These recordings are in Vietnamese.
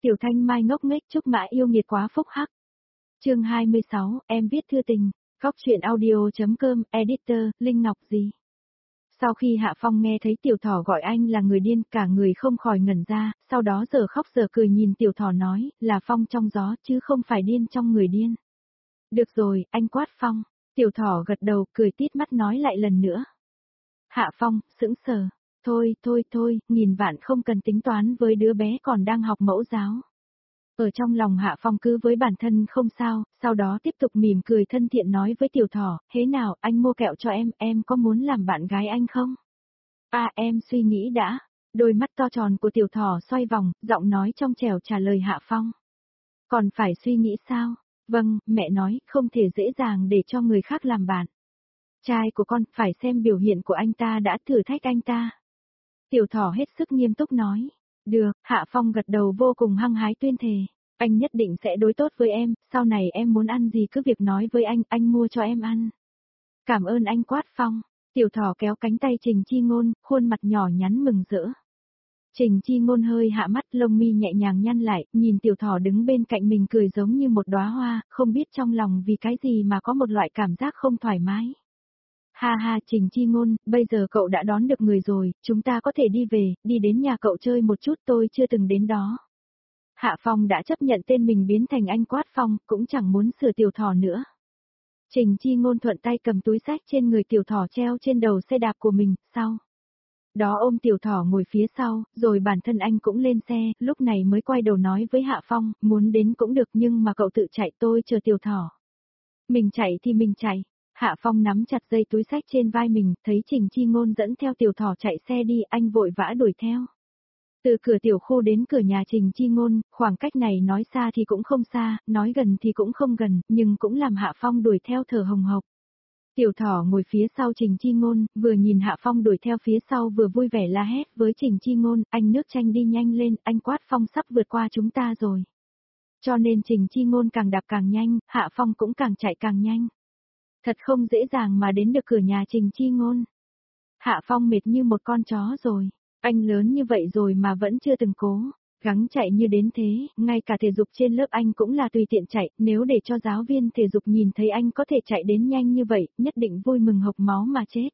Tiểu Thanh Mai ngốc nghếch Trúc Mã yêu nghiệt quá phúc hắc. Chương 26, em viết thư tình. Góc truyện audio.com, editor, Linh Ngọc gì. Sau khi Hạ Phong nghe thấy Tiểu Thỏ gọi anh là người điên, cả người không khỏi ngẩn ra, sau đó giờ khóc giờ cười nhìn Tiểu Thỏ nói, là Phong trong gió chứ không phải điên trong người điên. Được rồi, anh quát Phong. Tiểu Thỏ gật đầu, cười tít mắt nói lại lần nữa. Hạ Phong, sững sờ. Thôi, nghìn vạn không cần tính toán với đứa bé còn đang học mẫu giáo. Ở trong lòng Hạ Phong cứ với bản thân không sao, sau đó tiếp tục mỉm cười thân thiện nói với Tiểu Thỏ, thế nào, anh mua kẹo cho em có muốn làm bạn gái anh không? À em suy nghĩ đã. Đôi mắt to tròn của Tiểu Thỏ xoay vòng, giọng nói trong trẻo trả lời Hạ Phong. Còn phải suy nghĩ sao? Vâng, mẹ nói, không thể dễ dàng để cho người khác làm bạn. Trai của con, phải xem biểu hiện của anh ta đã thử thách anh ta. Tiểu Thỏ hết sức nghiêm túc nói. Được, Hạ Phong gật đầu vô cùng hăng hái tuyên thề. Anh nhất định sẽ đối tốt với em, sau này em muốn ăn gì cứ việc nói với anh mua cho em ăn. Cảm ơn anh quát Phong. Tiểu Thỏ kéo cánh tay Trình Chi Ngôn, khuôn mặt nhỏ nhắn mừng rỡ. Trình Chi Ngôn hơi hạ mắt, lông mi nhẹ nhàng nhăn lại, nhìn Tiểu Thỏ đứng bên cạnh mình cười giống như một đóa hoa, không biết trong lòng vì cái gì mà có một loại cảm giác không thoải mái. Ha ha Trình Chi Ngôn, bây giờ cậu đã đón được người rồi, chúng ta có thể đi về, đi đến nhà cậu chơi một chút, tôi chưa từng đến đó. Hạ Phong đã chấp nhận tên mình biến thành anh quát Phong, cũng chẳng muốn sửa Tiểu Thỏ nữa. Trình Chi Ngôn thuận tay cầm túi xách trên người Tiểu Thỏ treo trên đầu xe đạp của mình, sau đó ôm Tiểu Thỏ ngồi phía sau, rồi bản thân anh cũng lên xe, lúc này mới quay đầu nói với Hạ Phong, muốn đến cũng được nhưng mà cậu tự chạy, tôi chờ Tiểu Thỏ. Mình chạy thì mình chạy. Hạ Phong nắm chặt dây túi xách trên vai mình, thấy Trình Chi Ngôn dẫn theo Tiểu Thỏ chạy xe đi, anh vội vã đuổi theo. Từ cửa tiểu khu đến cửa nhà Trình Chi Ngôn, khoảng cách này nói xa thì cũng không xa, nói gần thì cũng không gần, nhưng cũng làm Hạ Phong đuổi theo thở hồng hộc. Tiểu Thỏ ngồi phía sau Trình Chi Ngôn, vừa nhìn Hạ Phong đuổi theo phía sau vừa vui vẻ la hét với Trình Chi Ngôn, anh nước chanh đi nhanh lên, anh quát Phong sắp vượt qua chúng ta rồi. Cho nên Trình Chi Ngôn càng đạp càng nhanh, Hạ Phong cũng càng chạy càng nhanh. Thật không dễ dàng mà đến được cửa nhà Trình Chi Ngôn. Hạ Phong mệt như một con chó rồi, anh lớn như vậy rồi mà vẫn chưa từng cố gắng chạy như đến thế, ngay cả thể dục trên lớp anh cũng là tùy tiện chạy, nếu để cho giáo viên thể dục nhìn thấy anh có thể chạy đến nhanh như vậy, nhất định vui mừng hộc máu mà chết.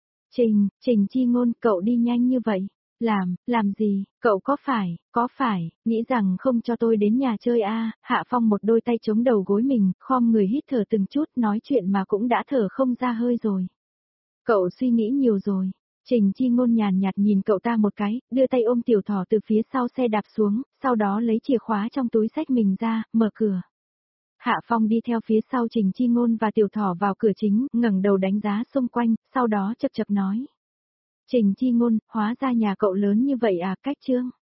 Trình Chi Ngôn, cậu đi nhanh như vậy. Làm gì, cậu có phải, nghĩ rằng không cho tôi đến nhà chơi à, Hạ Phong một đôi tay chống đầu gối mình, khom người hít thở từng chút, nói chuyện mà cũng đã thở không ra hơi rồi. Cậu suy nghĩ nhiều rồi. Trình Chi Ngôn nhàn nhạt nhìn cậu ta một cái, đưa tay ôm Tiểu Thỏ từ phía sau xe đạp xuống, sau đó lấy chìa khóa trong túi xách mình ra, mở cửa. Hạ Phong đi theo phía sau Trình Chi Ngôn và Tiểu Thỏ vào cửa chính, ngẩng đầu đánh giá xung quanh, sau đó chậc chậc nói. Trình Chi Ngôn, hóa ra nhà cậu lớn như vậy à, cách trương.